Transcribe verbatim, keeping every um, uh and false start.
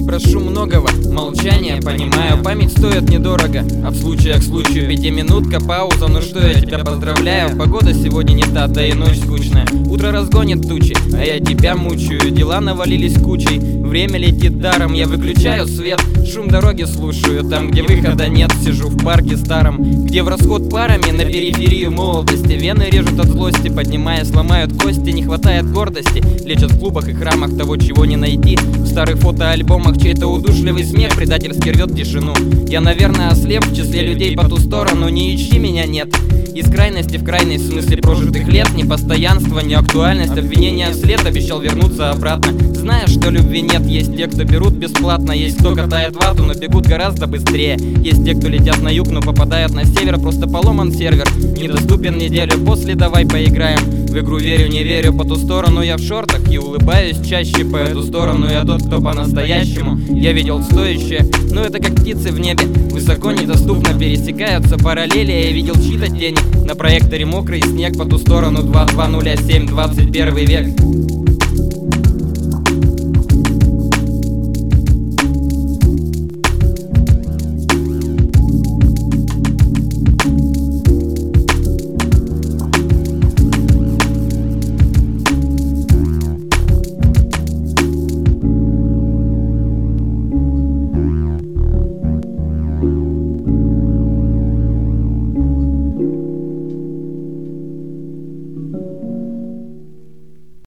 прошу многого, молчание понимаю. Память стоит недорого, а в случаях к случаю пятиминутка пауза. Ну что, я тебя поздравляю, погода сегодня не та, да и ночь скучная. Утро разгонит тучи, а я тебя мучаю. Дела навалились кучей, время летит даром. Я выключаю свет, шум дороги слушаю. Там, где выхода нет, сижу в парке старом, где в расход парами на периферию молодости. Вены режут от злости, поднимаясь, ломают кости. Не хватает гордости, лечат в клубах и храмах того, чего не найти. В старых фотоальбомах чей-то удушливый смех предательски рвет тишину. Я, наверное, ослеп в числе людей по ту сторону. Не ищи меня, нет. Из крайности в крайность, в смысле прожитых лет. Непостоянство, неактуальность, обвинения вслед. Обещал вернуться обратно, зная, что любви нет. Есть те, кто берут бесплатно, есть кто катает вату, но бегут гораздо быстрее. Есть те, кто летят на юг, но попадают на север. Просто поломан сервер, недоступен неделю после, давай поиграем. В игру верю, не верю, по ту сторону я в шортах и улыбаюсь чаще. По эту сторону я тот, кто по-настоящему. Я видел стоящее, но это как птицы в небе, высоко недоступно пересекаются параллели. Я видел чьи-то тени на проекторе, мокрый снег. По ту сторону два два нуля семь, двадцать первый век.